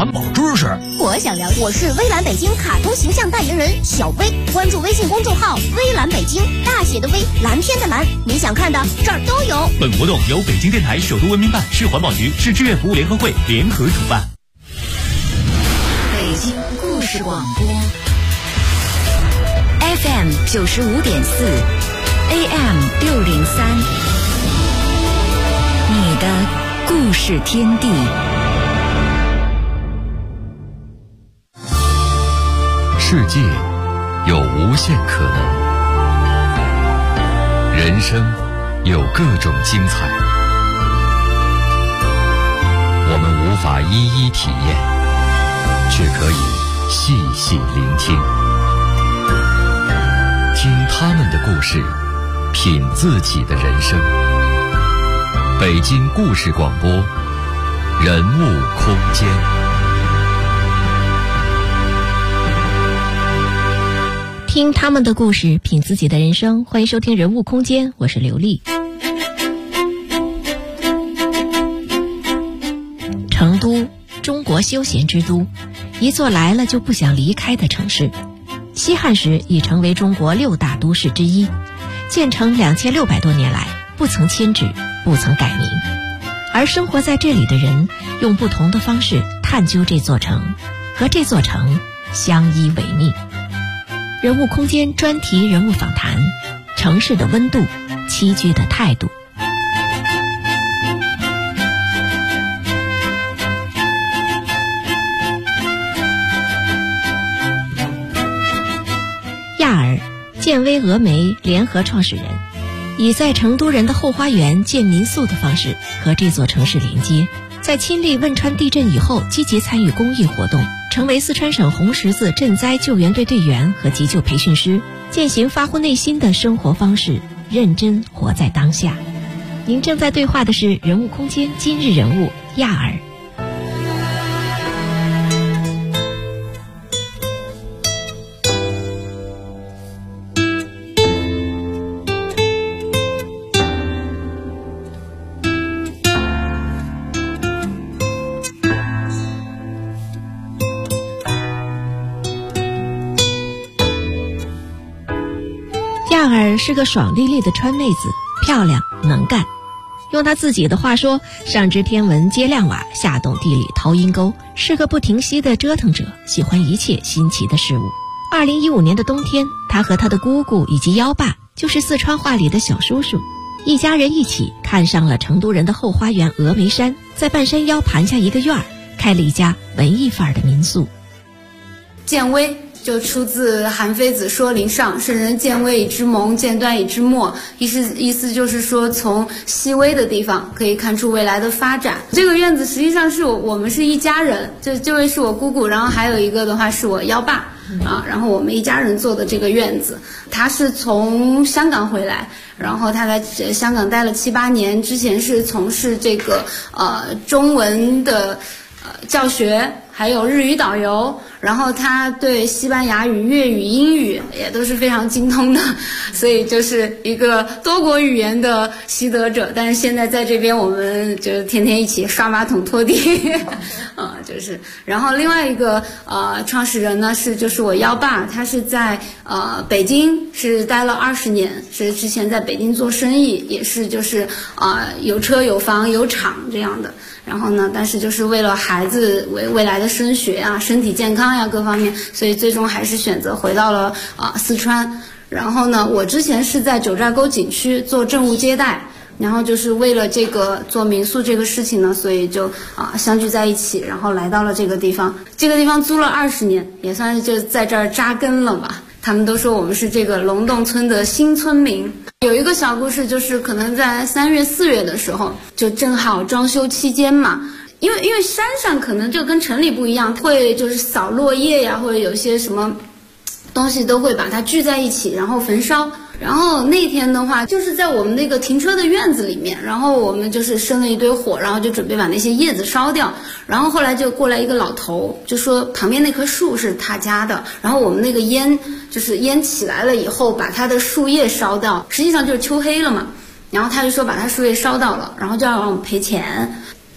环保知识。 我想了解，我是微蓝北京卡通形象代言人小薇，关注微信公众号微蓝北京，大写的微，蓝天的蓝，你想看的这儿都有。 本活动由北京电台首都文明办、市环保局、市志愿服务联合会联合主办。 北京故事广播 FM 95.4 AM 603，你的故事天地。 世界有无限可能，人生有各种精彩，我们无法一一体验，却可以细细聆听，听他们的故事，品自己的人生。北京故事广播，人物空间。 听他们的故事，品自己的人生。欢迎收听人物空间，我是刘丽。成都，中国休闲之都，一座来了就不想离开的城市。西汉时已成为中国6大都市之一，建成2600多年来不曾迁址，不曾改名。而生活在这里的人用不同的方式探究这座城，和这座城相依为命。人物空间专题人物访谈，城市的温度，栖居的态度。亚尔，建威峨眉联合创始人，以在成都人的后花园建民宿的方式和这座城市连接，在亲历汶川地震以后积极参与公益活动，成为四川省红十字赈灾救援队队员和急救培训师，践行发乎内心的生活方式，认真活在当下。您正在对话的是人物空间今日人物亚尔。亚尔是个爽利利的川妹子，漂亮能干。用她自己的话说，上知天文接亮瓦，下懂地理掏阴沟，是个不停息的折腾者，喜欢一切新奇的事物。2015年的冬天，她和她的姑姑以及幺爸，就是四川话里的小叔叔，一家人一起看上了成都人的后花园峨眉山，在半山腰盘下一个院儿，开了一家文艺范儿的民宿。 建威就出自韩非子说林上，圣人见微以知萌，见端以知末，意思就是说从细微的地方可以看出未来的发展。这个院子实际上是我们是一家人，这位是我姑姑，然后还有一个的话是我幺爸啊，然后我们一家人做的这个院子。他是从香港回来，然后他在香港待了7、8年，之前是从事这个中文的教学，还有日语导游，然后他对西班牙语、粤语、英语也都是非常精通的，所以就是一个多国语言的习得者。但是现在在这边，我们就天天一起刷马桶、拖地，然后另外一个创始人呢就是我幺爸，他是在北京是待了20年，是之前在北京做生意，也是有车有房有厂这样的。然后呢，但是就是为了孩子未来的升学啊、身体健康呀各方面，所以最终还是选择回到了四川。然后呢，我之前是在九寨沟景区做政务接待，然后就是为了这个做民宿这个事情呢，所以就相聚在一起，然后来到了这个地方。这个地方租了20年，也算是就在这儿扎根了吧。他们都说我们是这个龙洞村的新村民。有一个小故事，就是可能在3月、4月的时候，就正好装修期间嘛，因为山上可能就跟城里不一样，会就是扫落叶呀，或者有些什么东西都会把它聚在一起，然后焚烧。然后那天的话，就是在我们那个停车的院子里面，然后我们就是生了一堆火，然后就准备把那些叶子烧掉。然后后来就过来一个老头，就说旁边那棵树是他家的，然后我们那个烟起来了以后，把他的树叶烧掉，实际上就是秋黑了嘛。然后他就说把他树叶烧到了，然后就要让我们赔钱。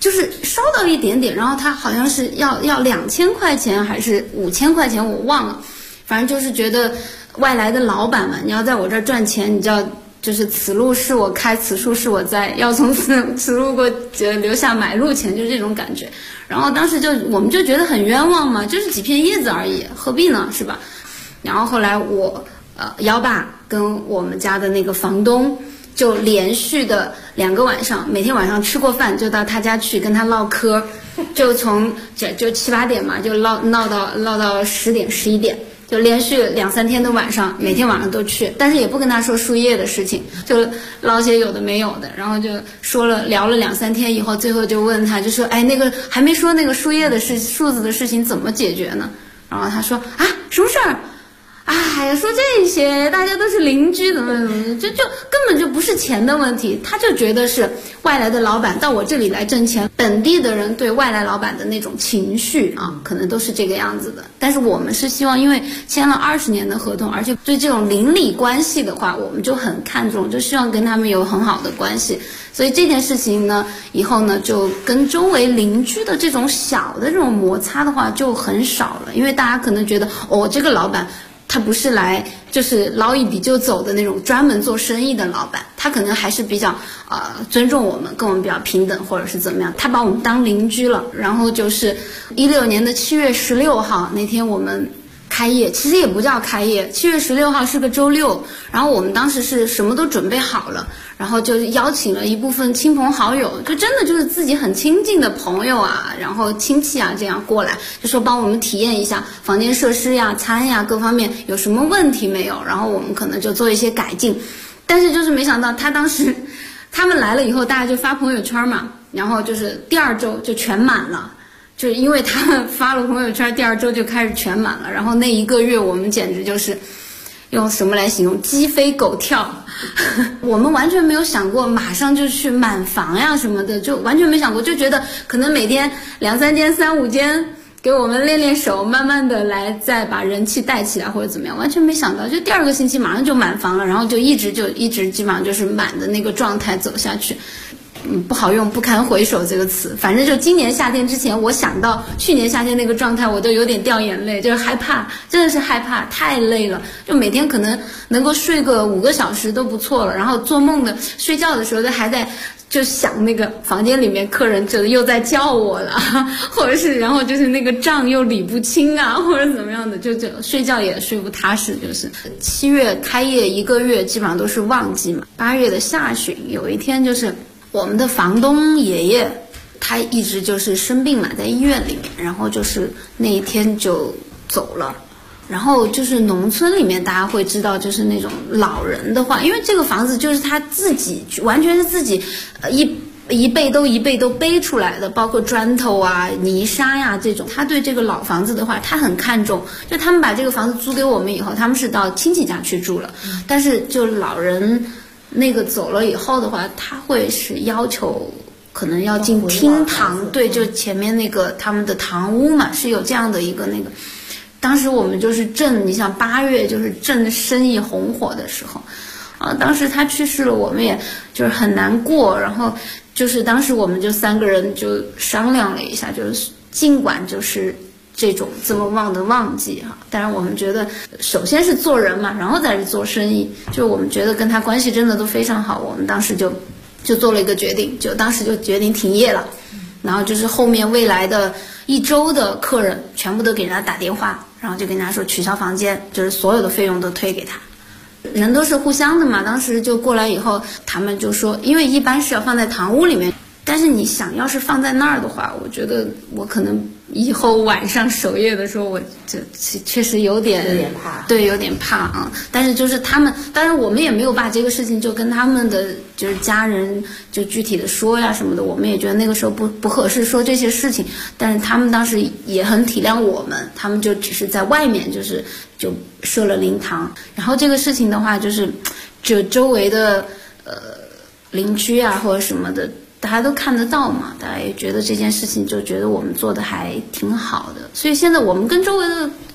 就是烧到一点点，然后他好像是要2000块钱还是5000块钱，我忘了，反正就是觉得外来的老板嘛，你要在我这儿赚钱，你就要就是此路是我开，此处是我在，要从此路给我留下买路钱，就是这种感觉。然后当时我们就觉得很冤枉嘛，就是几片叶子而已，何必呢，是吧？然后后来我幺爸跟我们家的那个房东就连续的2个晚上，每天晚上吃过饭就到他家去跟他唠嗑，就从就7、8点嘛，就唠到10点11点，就连续2、3天的晚上，每天晚上都去，但是也不跟他说输液的事情，就唠些有的没有的，然后就聊了2、3天以后，最后就问他，就说那个还没说那个输液的数字的事情怎么解决呢？然后他说什么事儿？说这些大家都是邻居，怎么就根本就不是钱的问题，他就觉得是外来的老板到我这里来挣钱，本地的人对外来老板的那种情绪可能都是这个样子的。但是我们是希望，因为签了20年的合同，而且对这种邻里关系的话，我们就很看重，就希望跟他们有很好的关系。所以这件事情呢，以后呢就跟周围邻居的这种小的这种摩擦的话就很少了，因为大家可能觉得这个老板他不是来就是捞一笔就走的那种专门做生意的老板，他可能还是比较尊重我们，跟我们比较平等，或者是怎么样，他把我们当邻居了。然后就是16年的7月16号那天我们开业，其实也不叫开业，7月16号是个周六，然后我们当时是什么都准备好了，然后就邀请了一部分亲朋好友，就真的就是自己很亲近的朋友然后亲戚这样过来，就说帮我们体验一下房间设施餐呀各方面有什么问题没有，然后我们可能就做一些改进。但是就是没想到他们来了以后，大家就发朋友圈嘛，然后就是第2周就全满了，就是因为他们发了朋友圈，第2周就开始全满了。然后那1个月我们简直就是用什么来形容，鸡飞狗跳我们完全没有想过马上就去满房呀什么的，就完全没想过，就觉得可能每天2、3间、3、5间给我们练练手，慢慢的来再把人气带起来或者怎么样，完全没想到就第2个星期马上就满房了，然后就一直基本上就是满的那个状态走下去。不好用，不堪回首这个词。反正就今年夏天之前，我想到去年夏天那个状态，我都有点掉眼泪，就是害怕，真的是害怕，太累了。就每天可能能够睡个5个小时都不错了，然后做梦的睡觉的时候还在就想那个房间里面客人就又在叫我了，或者是然后就是那个账又理不清或者怎么样的，就睡觉也睡不踏实。就是7月开业1个月基本上都是旺季嘛。8月的下旬有一天，就是我们的房东爷爷他一直就是生病嘛，在医院里面，然后就是那一天就走了。然后就是农村里面大家会知道，就是那种老人的话，因为这个房子就是他自己完全是自己一辈都背出来的，包括砖头泥沙这种，他对这个老房子的话他很看重。就他们把这个房子租给我们以后，他们是到亲戚家去住了，但是就老人那个走了以后的话，他会是要求可能要进厅堂，对，就前面那个他们的堂屋嘛，是有这样的一个那个。当时我们就是你像8月就是正生意红火的时候当时他去世了，我们也就是很难过。然后就是当时我们就3个人就商量了一下，就是尽管就是这种这么旺的旺季但是我们觉得首先是做人嘛，然后再是做生意，就我们觉得跟他关系真的都非常好。我们当时就做了一个决定，就当时就决定停业了。然后就是后面未来的1周的客人全部都给人家打电话，然后就跟人家说取消房间，就是所有的费用都退给他。人都是互相的嘛，当时就过来以后，他们就说，因为一般是要放在堂屋里面，但是你想要是放在那儿的话，我觉得我可能以后晚上守夜的时候，我就确实有点怕， 对，有点怕但是就是他们，当然我们也没有把这个事情就跟他们的就是家人就具体的说呀什么的，我们也觉得那个时候不合适说这些事情。但是他们当时也很体谅我们，他们就只是在外面就设了灵堂。然后这个事情的话，就是周围的邻居或者什么的，大家都看得到嘛，大家也觉得这件事情就觉得我们做的还挺好的。所以现在我们跟周围的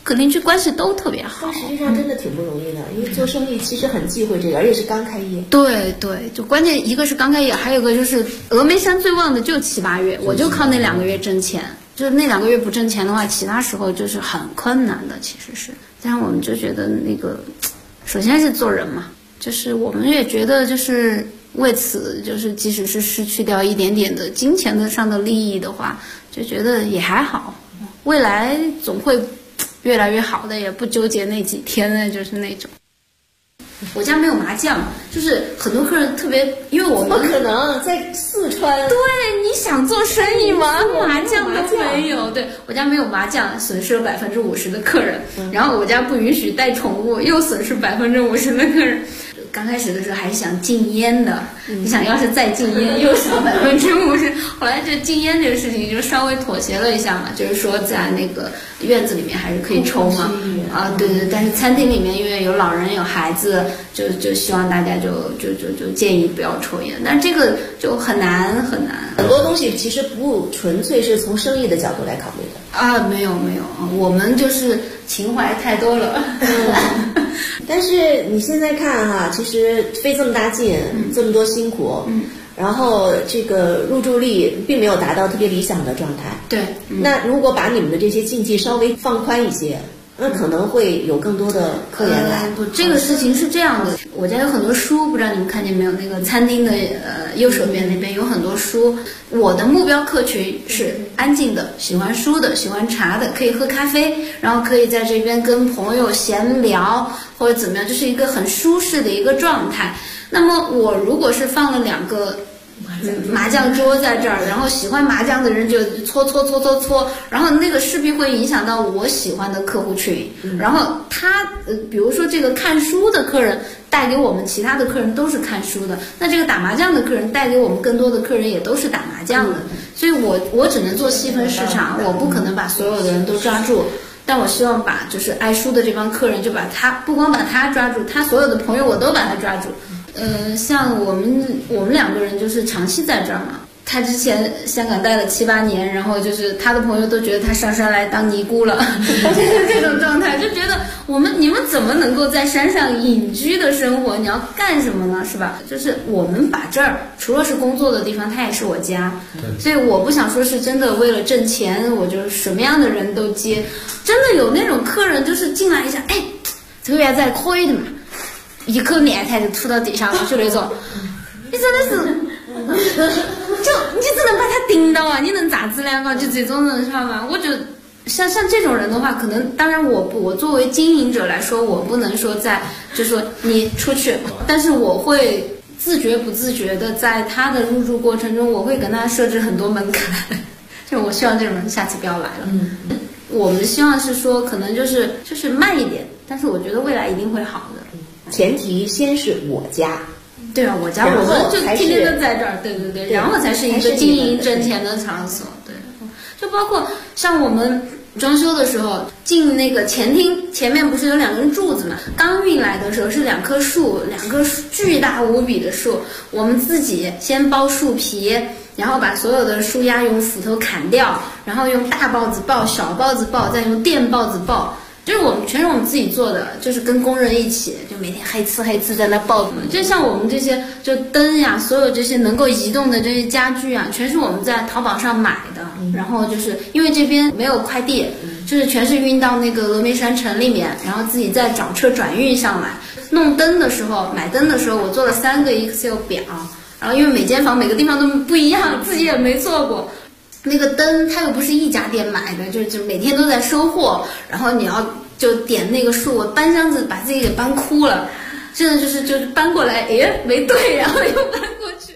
和邻居关系都特别好。 但实际上真的挺不容易的，因为做生意其实很忌讳这个，而且是刚开业。 对对，就关键一个是刚开业，还有一个就是峨眉山最旺的就7、8月，我就靠那2个月挣钱。就是那2个月不挣钱的话，其他时候就是很困难的，其实是。但是我们就觉得那个，首先是做人嘛，就是我们也觉得就是为此，就是即使是失去掉一点点的金钱上的利益的话，就觉得也还好，未来总会越来越好的，也不纠结那几天呢，就是那种。我家没有麻将，就是很多客人特别，因为我们不可能在四川。 对，你想做生意吗？麻将都没有。对，我家没有麻将，损失了50%的客人。然后我家不允许带宠物，又损失50%的客人。刚开始的时候还是想禁烟的，你想要是再禁烟又少50%，后来就禁烟这个事情就稍微妥协了一下嘛，就是说在那个院子里面还是可以抽嘛，啊对对，但是餐厅里面因为有老人有孩子，就希望大家就建议不要抽烟，但这个就很难。 很多东西其实不纯粹是从生意的角度来考虑的啊，没有，我们就是情怀太多了。 但是你现在看哈，其实费这么大劲，这么多辛苦，然后这个入住率并没有达到特别理想的状态。 对， 那如果把你们的这些禁忌稍微放宽一些，那可能会有更多的客源来。 不，这个事情是这样的，我家有很多书，不知道你们看见没有？那个餐厅的右手边那边有很多书。我的目标客群是安静的，喜欢书的，喜欢茶的，可以喝咖啡，然后可以在这边跟朋友闲聊或者怎么样，就是一个很舒适的一个状态。那么我如果是放了2个麻将桌在这儿，然后喜欢麻将的人就搓，然后那个势必会影响到我喜欢的客户群，然后他比如说这个看书的客人带给我们其他的客人都是看书的，那这个打麻将的客人带给我们更多的客人也都是打麻将的，所以我只能做细分市场，我不可能把所有的人都抓住。但我希望把就是爱书的这帮客人，就把他不光把他抓住，他所有的朋友我都把他抓住。像我们2个人就是长期在这儿嘛。他之前香港待了7、8年，然后就是他的朋友都觉得他上山来当尼姑了，就是这种状态，就觉得你们怎么能够在山上隐居的生活？你要干什么呢？是吧？就是我们把这儿除了是工作的地方，它也是我家，所以我不想说是真的为了挣钱，我就什么样的人都接。真的有那种客人就是进来一下，哎，这个月在可以的嘛，一口面菜就吐到地上了，就那种，你真的是。你只能把他盯到啊！你能咋子呢？就这种人，知道吗？我就像这种人的话，可能当然我作为经营者来说，我不能说就说你出去，但是我会自觉不自觉的在他的入住过程中，我会跟他设置很多门槛，就我希望这种人下次不要来了。我们希望是说，可能就是慢一点，但是我觉得未来一定会好的。 前提先是我家。 对啊，我家我们就天天都在这儿，对，然后才是一个经营挣钱的场所，对，就包括像我们装修的时候进那个前厅前面不是有2根柱子嘛？刚运来的时候是2棵树，2棵巨大无比的树，我们自己先剥树皮，然后把所有的树丫用斧头砍掉，然后用大刨子刨，小刨子刨，再用电刨子刨。就是全是我们自己做的，就是跟工人一起，就每天黑刺在那刨。就像我们这些就灯呀，所有这些能够移动的这些家具啊，全是我们在淘宝上买的。然后就是因为这边没有快递，就是全是运到那个峨眉山城里面，然后自己再找车转运上来。弄灯的时候，买灯的时候，我做了3个 Excel 表，然后因为每间房每个地方都不一样，自己也没做过。那个灯它又不是一家店买的，就每天都在收货，然后你要就点那个数，我搬箱子把自己给搬哭了，真的就是搬过来，哎没对，然后又搬过去。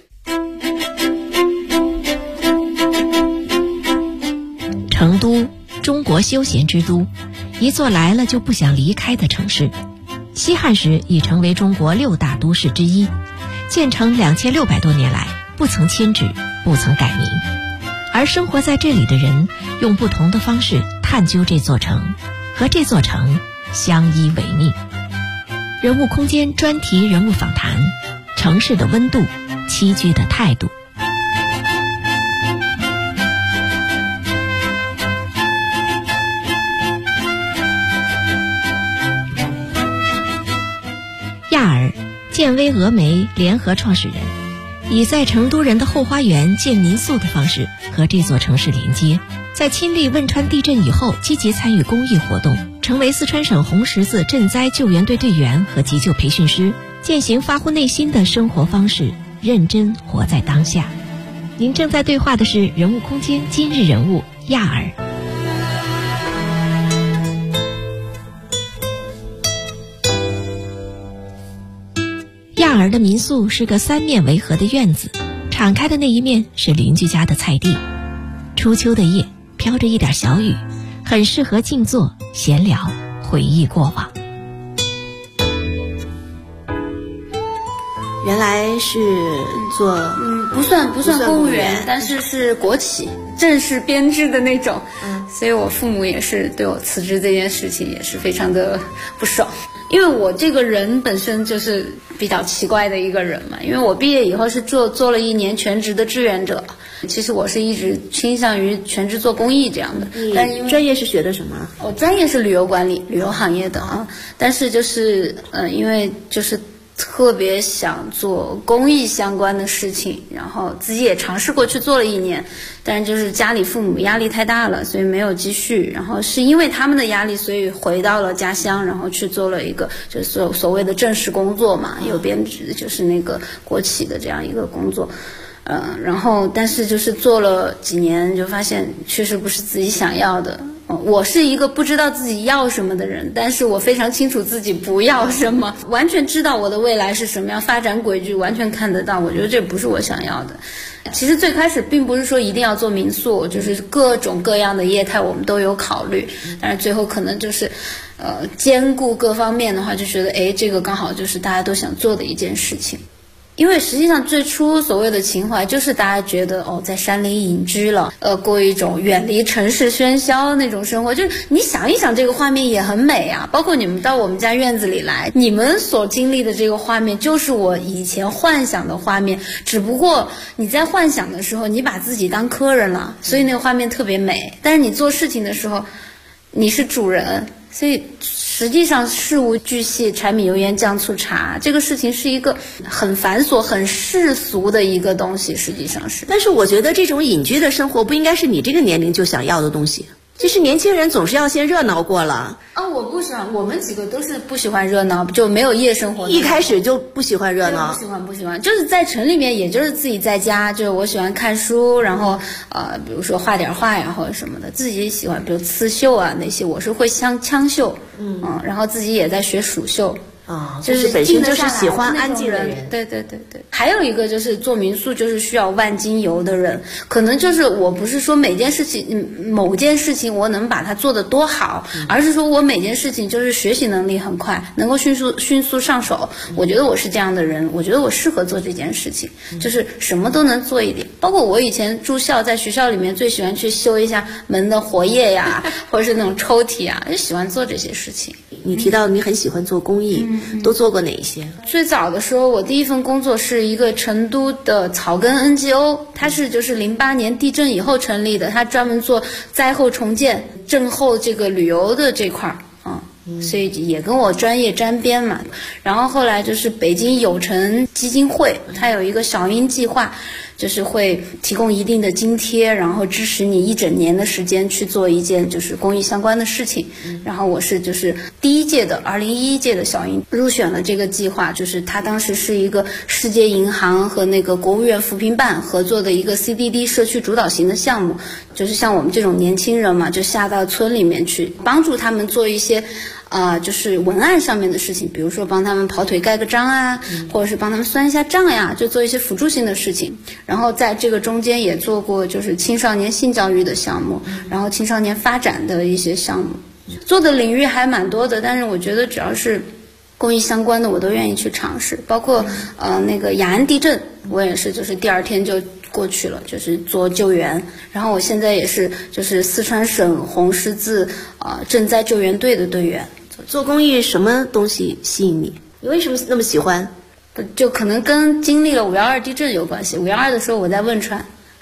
成都，中国休闲之都，一座来了就不想离开的城市。西汉时已成为中国6大都市之一，建成2600多年来不曾迁址，不曾改名。而生活在这里的人用不同的方式探究这座城，和这座城相依为命。人物空间专题人物访谈，城市的温度，栖居的态度。 建威峨眉联合创始人，以在成都人的后花园建民宿的方式和这座城市连接，在亲历汶川地震以后积极参与公益活动，成为四川省红十字赈灾救援队队员和急救培训师，践行发乎内心的生活方式，认真活在当下。您正在对话的是人物空间今日人物亚尔。亚尔的民宿是个三面围合的院子，敞开的那一面是邻居家的菜地。初秋的夜，飘着一点小雨，很适合静坐闲聊，回忆过往。 原来是做不算公务员，但是是国企正式编制的那种。所以我父母也是对我辞职这件事情也是非常的不爽。因为我这个人本身就是比较奇怪的一个人嘛，因为我毕业以后是做了1年全职的志愿者，其实我是一直倾向于全职做公益这样的。但因为专业是学的什么？ 我专业是旅游管理，旅游行业的啊。但是就是因为就是特别想做公益相关的事情，然后自己也尝试过去做了1年，但是就是家里父母压力太大了，所以没有继续。然后是因为他们的压力，所以回到了家乡，然后去做了一个就是所谓的正式工作嘛，有编制，就是那个国企的这样一个工作。然后但是就是做了几年，就发现确实不是自己想要的。我是一个不知道自己要什么的人，但是我非常清楚自己不要什么，完全知道我的未来是什么样，发展轨迹完全看得到。我觉得这不是我想要的。其实最开始并不是说一定要做民宿，就是各种各样的业态我们都有考虑，但是最后可能就是兼顾各方面的话，就觉得这个刚好就是大家都想做的一件事情。因为实际上最初所谓的情怀就是大家觉得在山林隐居了，过一种远离城市喧嚣那种生活，就是你想一想这个画面也很美啊。包括你们到我们家院子里来，你们所经历的这个画面就是我以前幻想的画面，只不过你在幻想的时候你把自己当客人了，所以那个画面特别美。但是你做事情的时候你是主人，所以实际上事无巨细，柴米油盐酱醋茶，这个事情是一个很繁琐很世俗的一个东西，实际上是。 但是我觉得这种隐居的生活不应该是你这个年龄就想要的东西。其实年轻人总是要先热闹过了。 我不喜欢，我们几个都是不喜欢热闹，就没有夜生活。 一开始就不喜欢热闹。 不喜欢，就是在城里面，也就是自己在家，就是我喜欢看书，然后比如说画点画呀或者什么的，自己喜欢，比如刺绣啊那些，我是会枪绣，然后自己也在学蜀绣。 就是本身就是喜欢安静的人。 对。还有一个就是做民宿就是需要万金油的人，可能就是我不是说每件事情某件事情我能把它做得多好，而是说我每件事情就是学习能力很快，能够迅速上手。我觉得我是这样的人，我觉得我适合做这件事情，就是什么都能做一点。包括我以前住校，在学校里面最喜欢去修一下门的活页呀，或者是那种抽屉啊，就喜欢做这些事情。 你提到你很喜欢做公益，都做过哪一些？ 最早的时候，我第一份工作是一个成都的草根 NGO， 它是就是08年地震以后成立的，它专门做灾后重建、震后这个旅游的这块所以也跟我专业沾边嘛。然后后来就是北京有成基金会，它有一个小鹰计划，就是会提供一定的津贴，然后支持你1整年的时间去做一件就是公益相关的事情。然后我是就是第1届的2011届的小鹰入选了这个计划，就是它当时是一个世界银行和那个国务院扶贫办合作的一个 CDD 社区主导型的项目，就是像我们这种年轻人嘛，就下到村里面去帮助他们做一些就是文案上面的事情，比如说帮他们跑腿盖个章啊，或者是帮他们算一下账呀，就做一些辅助性的事情。然后在这个中间也做过就是青少年性教育的项目，然后青少年发展的一些项目，做的领域还蛮多的。但是我觉得只要是公益相关的我都愿意去尝试，包括那个雅安地震，我也是就是第2天就过去了，就是做救援。然后我现在也是就是四川省红十字赈灾救援队的队员。 做公益什么东西吸引你？你为什么那么喜欢？ 就可能跟经历了5.12地震有关系。5.12的时候我在汶川，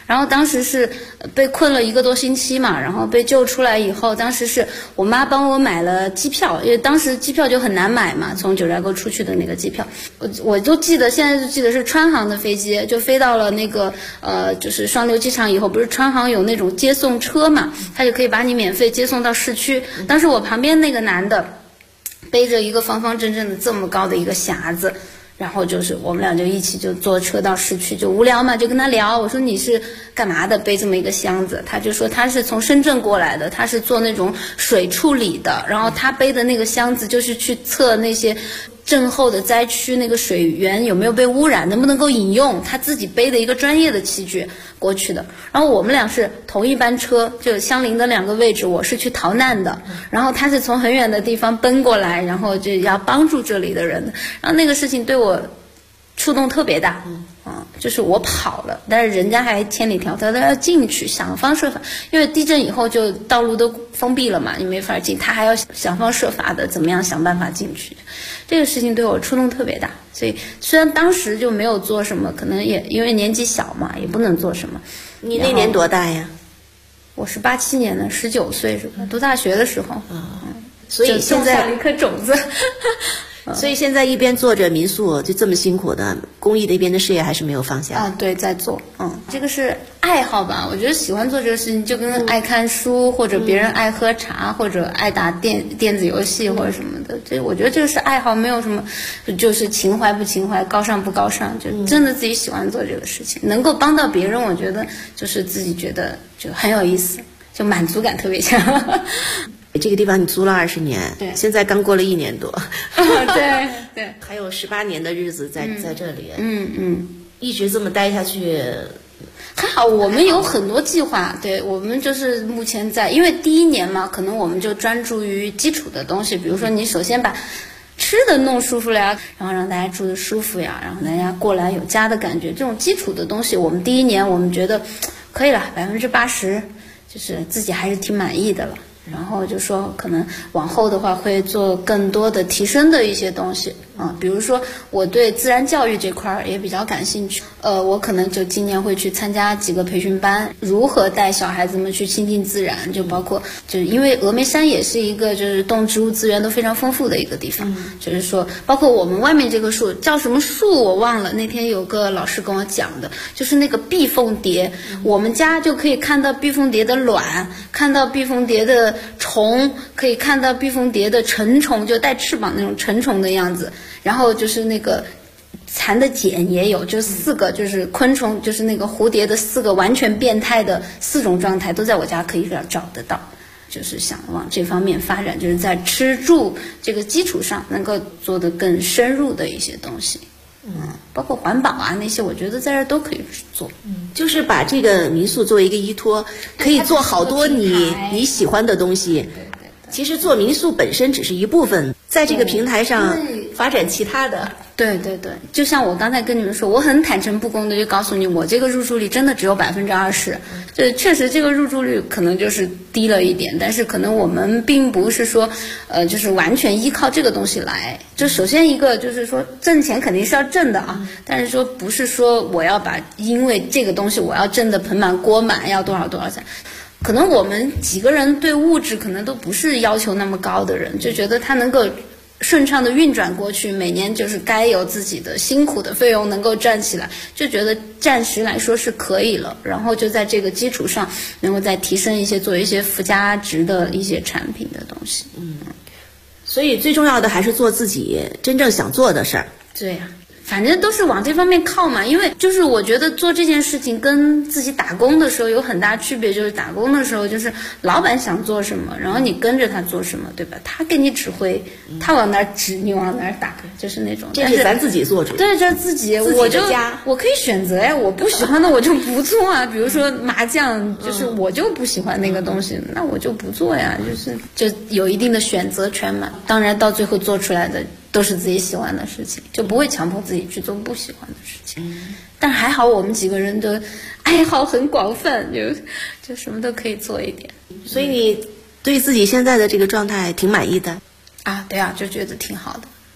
然后当时是被困了1个多星期嘛，然后被救出来以后，当时是我妈帮我买了机票，因为当时机票就很难买嘛，从九寨沟出去的那个机票，我就记得现在就记得是川航的飞机，就飞到了那个就是双流机场以后，不是川航有那种接送车嘛，他就可以把你免费接送到市区。当时我旁边那个男的背着一个方方正正的这么高的一个匣子，然后就是我们俩就一起就坐车到市区，就无聊嘛，就跟他聊，我说你是干嘛的，背这么一个箱子？他就说他是从深圳过来的，他是做那种水处理的，然后他背的那个箱子就是去测那些震后的灾区那个水源有没有被污染，能不能够饮用，他自己背的一个专业的器具过去的。然后我们俩是同一班车，就相邻的2个位置，我是去逃难的，然后他是从很远的地方奔过来，然后就要帮助这里的人。然后那个事情对我触动特别大，就是我跑了，但是人家还千里迢迢的要进去，想方设法，因为地震以后就道路都封闭了嘛，你没法进，他还要想方设法的怎么样想办法进去。这个事情对我触动特别大，所以虽然当时就没有做什么，可能也因为年纪小嘛，也不能做什么。 你那年多大呀？ 我是87年的，19岁是吧？读大学的时候， 所以现在种下了一颗种子。 所以现在一边做着民宿就这么辛苦的公益的一边的事业还是没有放下啊，对，在做，这个是爱好吧？我觉得喜欢做这个事情，就跟爱看书或者别人爱喝茶或者爱打电子游戏或者什么的，这我觉得这个是爱好，没有什么就是情怀不情怀，高尚不高尚，就真的自己喜欢做这个事情，能够帮到别人，我觉得就是自己觉得就很有意思，就满足感特别强。 这个地方你租了20年， 对， 现在刚过了1年多， 对对， 还有18年的日子在这里，一直这么待下去， 还好我们有很多计划，对，我们就是目前在，因为第1年嘛，可能我们就专注于基础的东西，比如说你首先把吃的弄舒服了呀，然后让大家住的舒服呀，然后大家过来有家的感觉，这种基础的东西，我们第1年我们觉得可以了，80%，就是自己还是挺满意的了。然后就说可能往后的话会做更多的提升的一些东西啊，比如说我对自然教育这块也比较感兴趣，我可能就今年会去参加几个培训班，如何带小孩子们去亲近自然，就包括就是因为峨眉山也是一个就是动植物资源都非常丰富的一个地方，就是说包括我们外面这个树叫什么树我忘了，那天有个老师跟我讲的，就是那个碧凤蝶，我们家就可以看到碧凤蝶的卵，看到碧凤蝶的虫，可以看到碧凤蝶的成虫，就带翅膀那种成虫的样子，然后就是那个蚕的茧也有，就4个就是昆虫，就是那个蝴蝶的4个完全变态的4种状态都在我家可以找得到，就是想往这方面发展，就是在吃住这个基础上能够做得更深入的一些东西，包括环保啊那些，我觉得在这儿都可以做， 就是把这个民宿作为一个依托，可以做好多你喜欢的东西。其实做民宿本身只是一部分，在这个平台上发展其他的。 对对对，就像我刚才跟你们说，我很坦诚不公的就告诉你，我这个入住率真的只有20%，就确实这个入住率可能就是低了一点，但是可能我们并不是说，就是完全依靠这个东西来。就首先一个就是说挣钱肯定是要挣的啊，但是说不是说我要把因为这个东西我要挣得盆满锅满，要多少多少钱。可能我们几个人对物质可能都不是要求那么高的人，就觉得它能够顺畅的运转过去，每年就是该有自己的辛苦的费用能够站起来，就觉得暂时来说是可以了，然后就在这个基础上能够再提升一些，做一些附加值的一些产品的东西。 所以最重要的还是做自己真正想做的事儿。 对呀，反正都是往这方面靠嘛，因为就是我觉得做这件事情跟自己打工的时候有很大区别，就是打工的时候就是老板想做什么，然后你跟着他做什么，对吧？他给你指挥，他往哪儿指你往哪儿打，就是那种。 这是咱自己做主。 对，这是自己我可以选择呀，我不喜欢的我就不做啊。比如说麻将，就是我就不喜欢那个东西，那我就不做呀，就有一定的选择权嘛。当然到最后做出来的都是自己喜欢的事情，就不会强迫自己去做不喜欢的事情。但还好我们几个人的爱好很广泛，就什么都可以做一点。 所以你对自己现在的这个状态挺满意的啊？对啊，就觉得挺好的。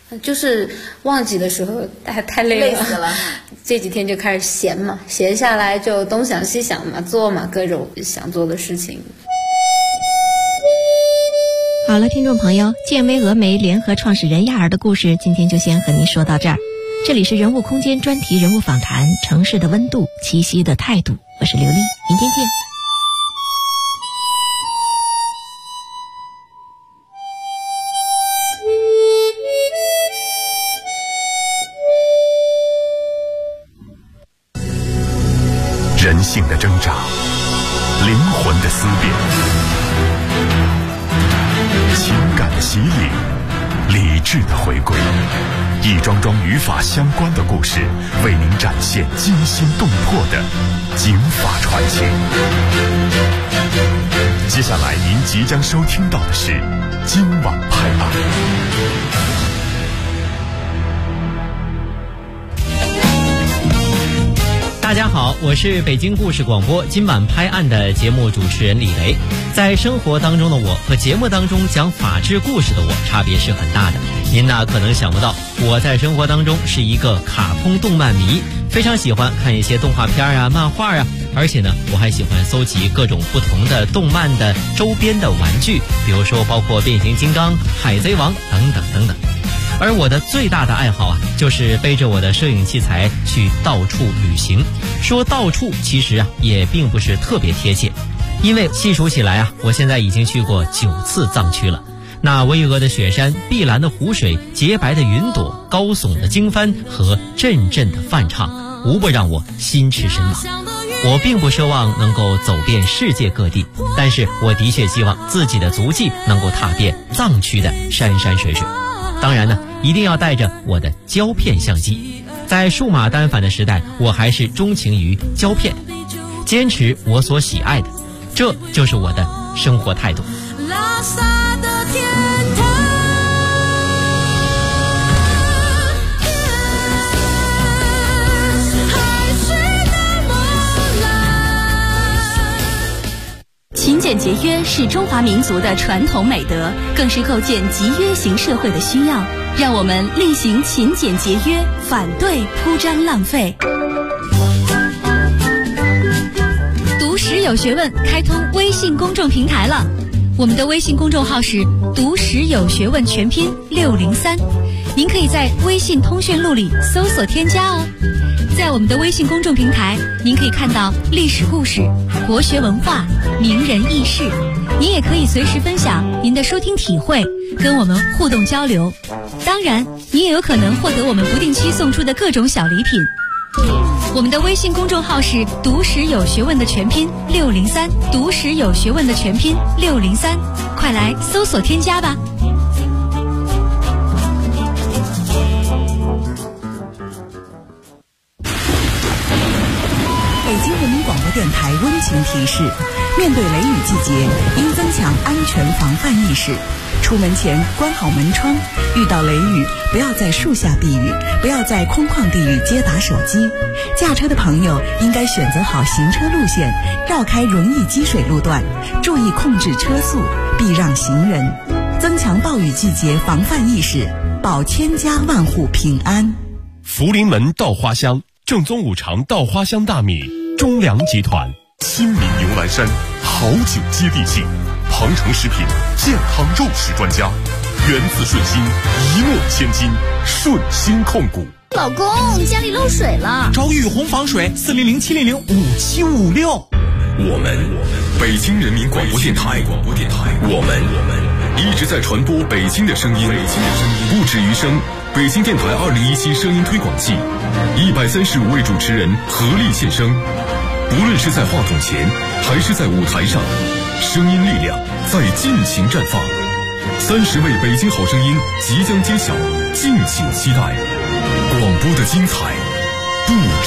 就是旺季的时候太累了， 累死了。 这几天就开始闲下来就东想西想嘛，做嘛各种想做的事情。 好了，听众朋友，健微峨眉联合创始人亚儿的故事，今天就先和您说到这儿。这里是人物空间专题人物访谈，城市的温度，栖息的态度，我是刘丽，明天见。 人性的挣扎，灵魂的思辨，情感的洗礼，理智的回归，一桩桩与法相关的故事，为您展现惊心动魄的警法传奇。接下来您即将收听到的是今晚拍案。 大家好，我是北京故事广播今晚拍案的节目主持人李雷。在生活当中的我和节目当中讲法治故事的我差别是很大的。您呢可能想不到，我在生活当中是一个卡通动漫迷，非常喜欢看一些动画片啊、漫画啊，而且呢我还喜欢搜集各种不同的动漫的周边的玩具，比如说包括变形金刚、海贼王等等等等。而我的最大的爱好啊，就是背着我的摄影器材去到处旅行。说到处其实啊也并不是特别贴切，因为细数起来啊，我现在已经去过9次藏区了。那巍峨的雪山、碧蓝的湖水、洁白的云朵、高耸的经幡和阵阵的梵唱，无不让我心驰神往。我并不奢望能够走遍世界各地，但是我的确希望自己的足迹能够踏遍藏区的山山水水。当然呢，一定要带着我的胶片相机。在数码单反的时代，我还是钟情于胶片，坚持我所喜爱的，这就是我的生活态度。拉萨的天堂， 海水的波澜。勤俭节约是中华民族的传统美德，更是构建集约型社会的需要。让我们力行勤俭节约，反对铺张浪费。读史有学问开通微信公众平台了，我们的微信公众号是读史有学问全拼603，您可以在微信通讯录里搜索添加哦。在我们的微信公众平台，您可以看到历史故事、国学文化、名人轶事，您也可以随时分享您的收听体会，跟我们互动交流。当然，你也有可能获得我们不定期送出的各种小礼品。我们的微信公众号是读史有学问的全拼603，读史有学问的全拼603，快来搜索添加吧。 北京人民广播电台温情提示：面对雷雨季节，应增强安全防范意识。出门前关好门窗，遇到雷雨不要在树下避雨，不要在空旷地域接打手机。驾车的朋友应该选择好行车路线，绕开容易积水路段，注意控制车速，避让行人，增强暴雨季节防范意识，保千家万户平安。 福临门稻花香，正宗五常稻花香大米，中粮集团。亲民牛栏山，好酒接地气。鹏程食品健康肉食专家，源自顺心，一诺千金，顺心控股。 老公，家里漏水了， 找雨虹防水，400-700-5756。 我们北京人民广播电台，我们一直在传播北京的声音，不止于声。北京电台2017声音推广季，135位主持人合力献声，不论是在话筒前还是在舞台上。声音力量在尽情绽放，30位北京好声音即将揭晓，敬请期待。广播的精彩不